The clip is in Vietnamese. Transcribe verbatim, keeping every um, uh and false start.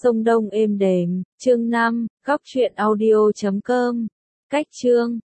sông Đông êm đềm, chương năm, góc truyện audio chấm com. Cách chương